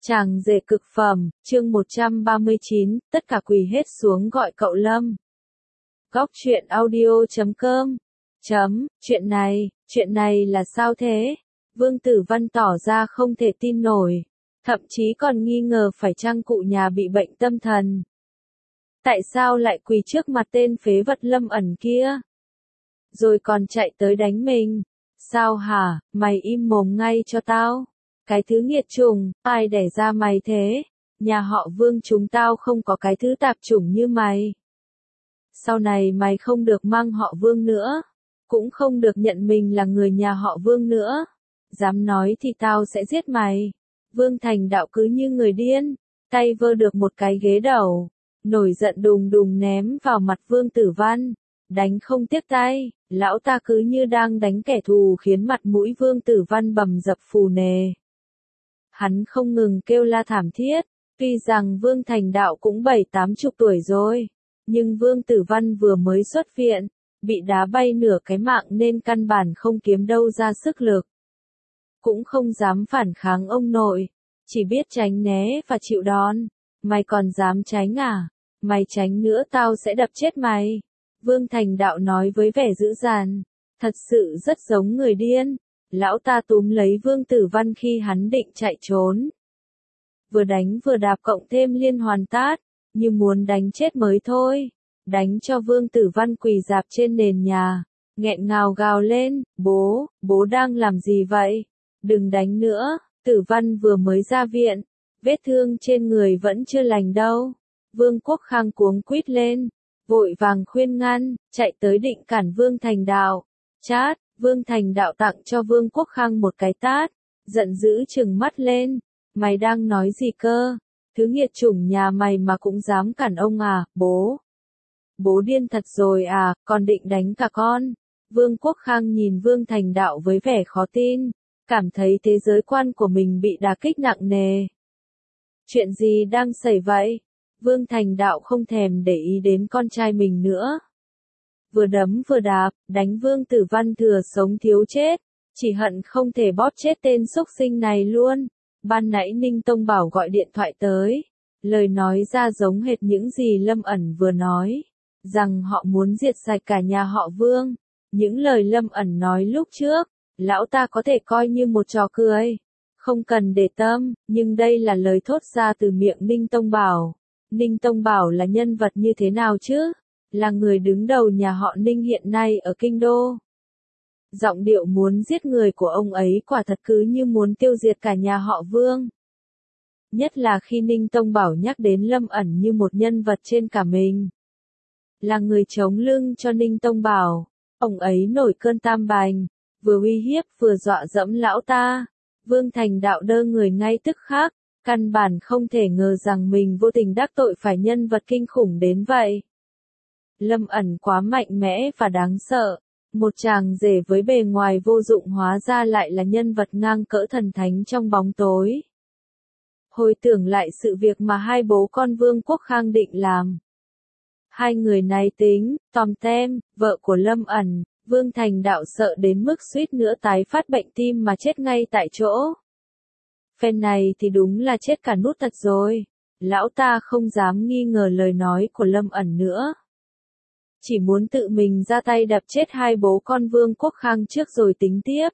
Chàng rể cực phẩm, chương 139, tất cả quỳ hết xuống gọi cậu Lâm. Góc truyện audio.com. Chuyện này là sao thế? Vương Tử Văn tỏ ra không thể tin nổi, thậm chí còn nghi ngờ phải chăng cụ nhà bị bệnh tâm thần. Tại sao lại quỳ trước mặt tên phế vật Lâm ẩn kia? Rồi còn chạy tới đánh mình. Sao hả, mày im mồm ngay cho tao. Cái thứ nghiệt chủng, ai đẻ ra mày thế? Nhà họ Vương chúng tao không có cái thứ tạp chủng như mày. Sau này mày không được mang họ Vương nữa, cũng không được nhận mình là người nhà họ Vương nữa. Dám nói thì tao sẽ giết mày. Vương Thành Đạo cứ như người điên, tay vơ được một cái ghế đầu, nổi giận đùng đùng ném vào mặt Vương Tử Văn, đánh không tiếc tay. Lão ta cứ như đang đánh kẻ thù khiến mặt mũi Vương Tử Văn bầm dập phù nề. Hắn không ngừng kêu la thảm thiết, tuy rằng Vương Thành Đạo cũng 70-80 tuổi rồi, nhưng Vương Tử Văn vừa mới xuất viện, bị đá bay nửa cái mạng nên căn bản không kiếm đâu ra sức lực. Cũng không dám phản kháng ông nội, chỉ biết tránh né và chịu đòn. Mày còn dám tránh à? Mày tránh nữa tao sẽ đập chết mày. Vương Thành Đạo nói với vẻ dữ dằn, thật sự rất giống người điên. Lão ta túm lấy Vương Tử Văn khi hắn định chạy trốn. Vừa đánh vừa đạp cộng thêm liên hoàn tát, như muốn đánh chết mới thôi. Đánh cho Vương Tử Văn quỳ rạp trên nền nhà, nghẹn ngào gào lên, bố đang làm gì vậy? Đừng đánh nữa, Tử Văn vừa mới ra viện, vết thương trên người vẫn chưa lành đâu. Vương Quốc Khang cuống quýt lên, vội vàng khuyên ngăn, chạy tới định cản Vương Thành Đạo. Chát! Vương Thành Đạo tặng cho Vương Quốc Khang một cái tát, giận dữ trừng mắt lên, mày đang nói gì cơ? Thứ nghiệt chủng nhà mày mà cũng dám cản ông à, bố? Bố điên thật rồi à, còn định đánh cả con? Vương Quốc Khang nhìn Vương Thành Đạo với vẻ khó tin, cảm thấy thế giới quan của mình bị đả kích nặng nề. Chuyện gì đang xảy vậy? Vương Thành Đạo không thèm để ý đến con trai mình nữa. Vừa đấm vừa đạp, đánh Vương Tử Văn thừa sống thiếu chết, chỉ hận không thể bóp chết tên xúc sinh này luôn. Ban nãy Ninh Tông Bảo gọi điện thoại tới, lời nói ra giống hệt những gì Lâm ẩn vừa nói, rằng họ muốn diệt sạch cả nhà họ Vương. Những lời Lâm ẩn nói lúc trước, lão ta có thể coi như một trò cười, không cần để tâm, nhưng đây là lời thốt ra từ miệng Ninh Tông Bảo. Ninh Tông Bảo là nhân vật như thế nào chứ? Là người đứng đầu nhà họ Ninh hiện nay ở Kinh Đô. Giọng điệu muốn giết người của ông ấy quả thật cứ như muốn tiêu diệt cả nhà họ Vương. Nhất là khi Ninh Tông Bảo nhắc đến Lâm ẩn như một nhân vật trên cả mình. Là người chống lưng cho Ninh Tông Bảo, ông ấy nổi cơn tam bành, vừa uy hiếp vừa dọa dẫm lão ta. Vương Thành Đạo đơ người ngay tức khắc, căn bản không thể ngờ rằng mình vô tình đắc tội phải nhân vật kinh khủng đến vậy. Lâm ẩn quá mạnh mẽ và đáng sợ, một chàng rể với bề ngoài vô dụng hóa ra lại là nhân vật ngang cỡ thần thánh trong bóng tối. Hồi tưởng lại sự việc mà hai bố con Vương Quốc Khang định làm. Hai người này tính, tòm tem, vợ của Lâm ẩn, Vương Thành Đạo sợ đến mức suýt nữa tái phát bệnh tim mà chết ngay tại chỗ. Phen này thì đúng là chết cả nút thật rồi, lão ta không dám nghi ngờ lời nói của Lâm ẩn nữa. Chỉ muốn tự mình ra tay đập chết hai bố con Vương Quốc Khang trước rồi tính tiếp.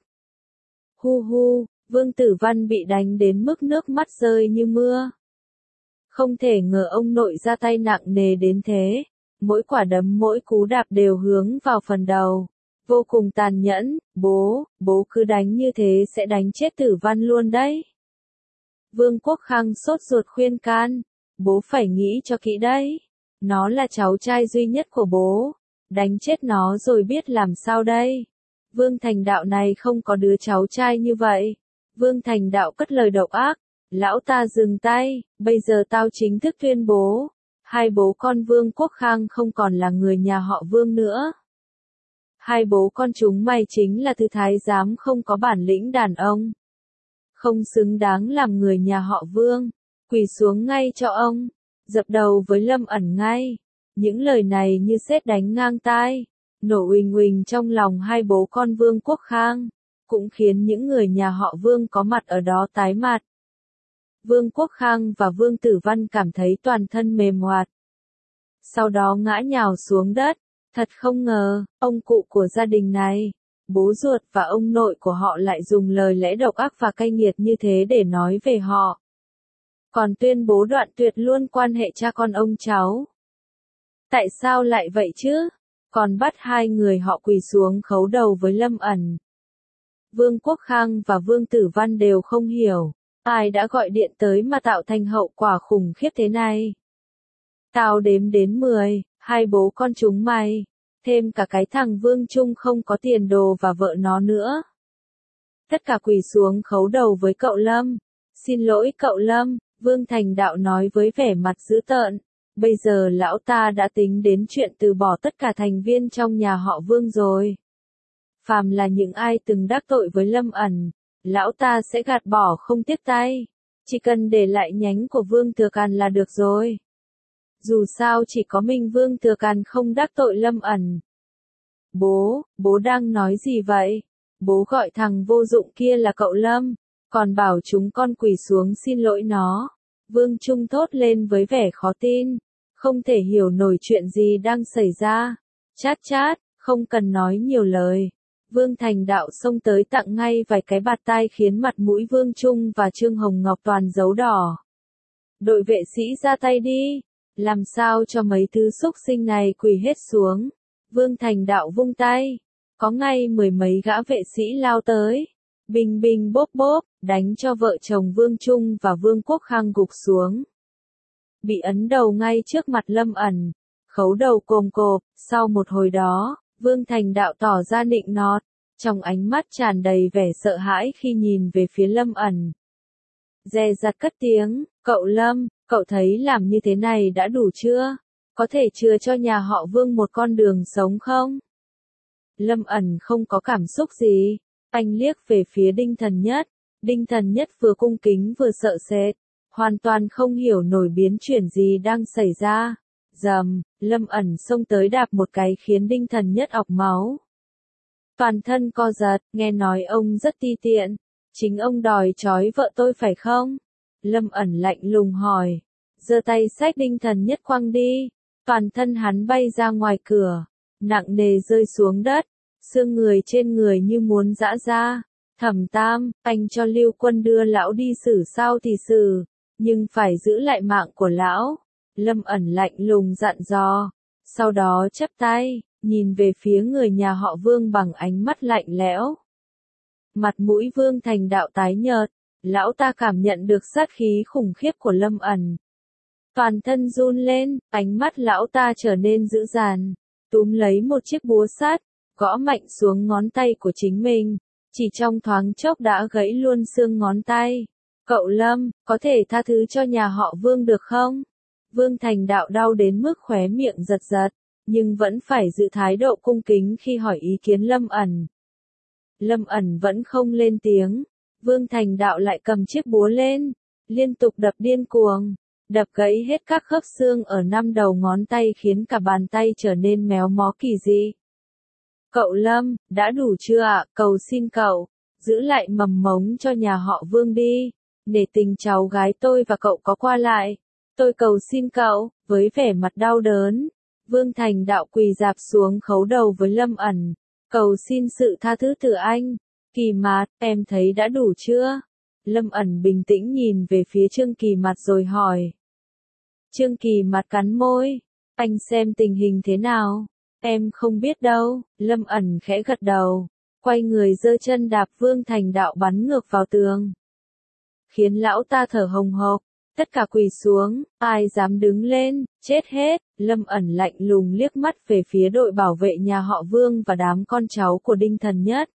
Vương Tử Văn bị đánh đến mức nước mắt rơi như mưa. Không thể ngờ ông nội ra tay nặng nề đến thế, mỗi quả đấm mỗi cú đạp đều hướng vào phần đầu. Vô cùng tàn nhẫn, bố cứ đánh như thế sẽ đánh chết Tử Văn luôn đấy. Vương Quốc Khang sốt ruột khuyên can, bố phải nghĩ cho kỹ đấy. Nó là cháu trai duy nhất của bố, đánh chết nó rồi biết làm sao đây. Vương Thành Đạo này không có đứa cháu trai như vậy. Vương Thành Đạo cất lời độc ác, lão ta dừng tay, bây giờ tao chính thức tuyên bố, hai bố con Vương Quốc Khang không còn là người nhà họ Vương nữa. Hai bố con chúng mày chính là thứ thái giám không có bản lĩnh đàn ông, không xứng đáng làm người nhà họ Vương, quỳ xuống ngay cho ông. Dập đầu với Lâm ẩn ngay. Những lời này như sét đánh ngang tai, nổ uỳnh uỳnh trong lòng hai bố con Vương Quốc Khang, cũng khiến những người nhà họ Vương có mặt ở đó tái mặt. Vương Quốc Khang và Vương Tử Văn cảm thấy toàn thân mềm oạt. Sau đó ngã nhào xuống đất. Thật không ngờ, ông cụ của gia đình này, bố ruột và ông nội của họ lại dùng lời lẽ độc ác và cay nghiệt như thế để nói về họ. Còn tuyên bố đoạn tuyệt luôn quan hệ cha con ông cháu. Tại sao lại vậy chứ? Còn bắt hai người họ quỳ xuống khấu đầu với Lâm ẩn. Vương Quốc Khang và Vương Tử Văn đều không hiểu, ai đã gọi điện tới mà tạo thành hậu quả khủng khiếp thế này. Tao đếm đến 10, hai bố con chúng mày, thêm cả cái thằng Vương Trung không có tiền đồ và vợ nó nữa. Tất cả quỳ xuống khấu đầu với cậu Lâm. Xin lỗi cậu Lâm, Vương Thành Đạo nói với vẻ mặt dữ tợn. Bây giờ lão ta đã tính đến chuyện từ bỏ tất cả thành viên trong nhà họ Vương rồi. Phàm là những ai từng đắc tội với Lâm ẩn, lão ta sẽ gạt bỏ không tiếc tay. Chỉ cần để lại nhánh của Vương Thừa Càn là được rồi. Dù sao chỉ có mình Vương Thừa Càn không đắc tội Lâm ẩn. Bố đang nói gì vậy? Bố gọi thằng vô dụng kia là cậu Lâm, còn bảo chúng con quỳ xuống xin lỗi nó. Vương Trung thốt lên với vẻ khó tin, không thể hiểu nổi chuyện gì đang xảy ra. Chát chát, không cần nói nhiều lời. Vương Thành Đạo xông tới tặng ngay vài cái bạt tai khiến mặt mũi Vương Trung và Trương Hồng Ngọc toàn dấu đỏ. Đội vệ sĩ ra tay đi, làm sao cho mấy thứ xúc sinh này quỳ hết xuống. Vương Thành Đạo vung tay, có ngay mười mấy gã vệ sĩ lao tới. Bình bình bốp bốp, đánh cho vợ chồng Vương Trung và Vương Quốc Khang gục xuống. Bị ấn đầu ngay trước mặt Lâm ẩn, khấu đầu cồm cộp, sau một hồi đó, Vương Thành Đạo tỏ ra nịnh nọt, trong ánh mắt tràn đầy vẻ sợ hãi khi nhìn về phía Lâm ẩn. Dè dặt cất tiếng, cậu Lâm, cậu thấy làm như thế này đã đủ chưa? Có thể chừa cho nhà họ Vương một con đường sống không? Lâm ẩn không có cảm xúc gì, anh liếc về phía Đinh Thần Nhất. Đinh Thần Nhất vừa cung kính vừa sợ sệt, hoàn toàn không hiểu nổi biến chuyển gì đang xảy ra. Rầm, Lâm ẩn xông tới đạp một cái khiến Đinh Thần Nhất ọc máu. Toàn thân co giật, nghe nói ông rất ti tiện. Chính ông đòi trói vợ tôi phải không? Lâm ẩn lạnh lùng hỏi. Giơ tay xách Đinh Thần Nhất quăng đi. Toàn thân hắn bay ra ngoài cửa, nặng nề rơi xuống đất. Xương người trên người như muốn giã ra. Thẩm Tam, anh cho Lưu Quân đưa lão đi xử sao thì xử, nhưng phải giữ lại mạng của lão. Lâm ẩn lạnh lùng dặn dò. Sau đó chắp tay, nhìn về phía người nhà họ Vương bằng ánh mắt lạnh lẽo. Mặt mũi Vương Thành Đạo tái nhợt, lão ta cảm nhận được sát khí khủng khiếp của Lâm ẩn. Toàn thân run lên, ánh mắt lão ta trở nên dữ dằn, túm lấy một chiếc búa sắt, gõ mạnh xuống ngón tay của chính mình, chỉ trong thoáng chốc đã gãy luôn xương ngón tay. Cậu Lâm, có thể tha thứ cho nhà họ Vương được không? Vương Thành Đạo đau đến mức khóe miệng giật giật, nhưng vẫn phải giữ thái độ cung kính khi hỏi ý kiến Lâm ẩn. Lâm ẩn vẫn không lên tiếng, Vương Thành Đạo lại cầm chiếc búa lên, liên tục đập điên cuồng, đập gãy hết các khớp xương ở 5 đầu ngón tay khiến cả bàn tay trở nên méo mó kỳ dị. Cậu Lâm, đã đủ chưa ạ? Cầu xin cậu, giữ lại mầm mống cho nhà họ Vương đi, để tình cháu gái tôi và cậu có qua lại. Tôi cầu xin cậu, với vẻ mặt đau đớn. Vương Thành Đạo quỳ rạp xuống khấu đầu với Lâm ẩn, cầu xin sự tha thứ từ anh. Kỳ Mạt, em thấy đã đủ chưa? Lâm ẩn bình tĩnh nhìn về phía Trương Kỳ Mạt rồi hỏi. Trương Kỳ Mạt cắn môi, anh xem tình hình thế nào? Em không biết đâu. Lâm ẩn khẽ gật đầu, quay người giơ chân đạp Vương Thành Đạo bắn ngược vào tường, khiến lão ta thở hồng hộc. Tất cả quỳ xuống, ai dám đứng lên, chết hết. Lâm ẩn lạnh lùng liếc mắt về phía đội bảo vệ nhà họ Vương và đám con cháu của Đinh Thần Nhất.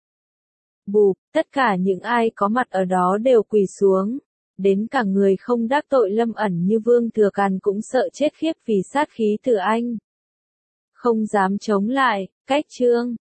Bụp, tất cả những ai có mặt ở đó đều quỳ xuống. Đến cả người không đắc tội Lâm ẩn như Vương Thừa Càn cũng sợ chết khiếp vì sát khí từ anh. Không dám chống lại, cách chương.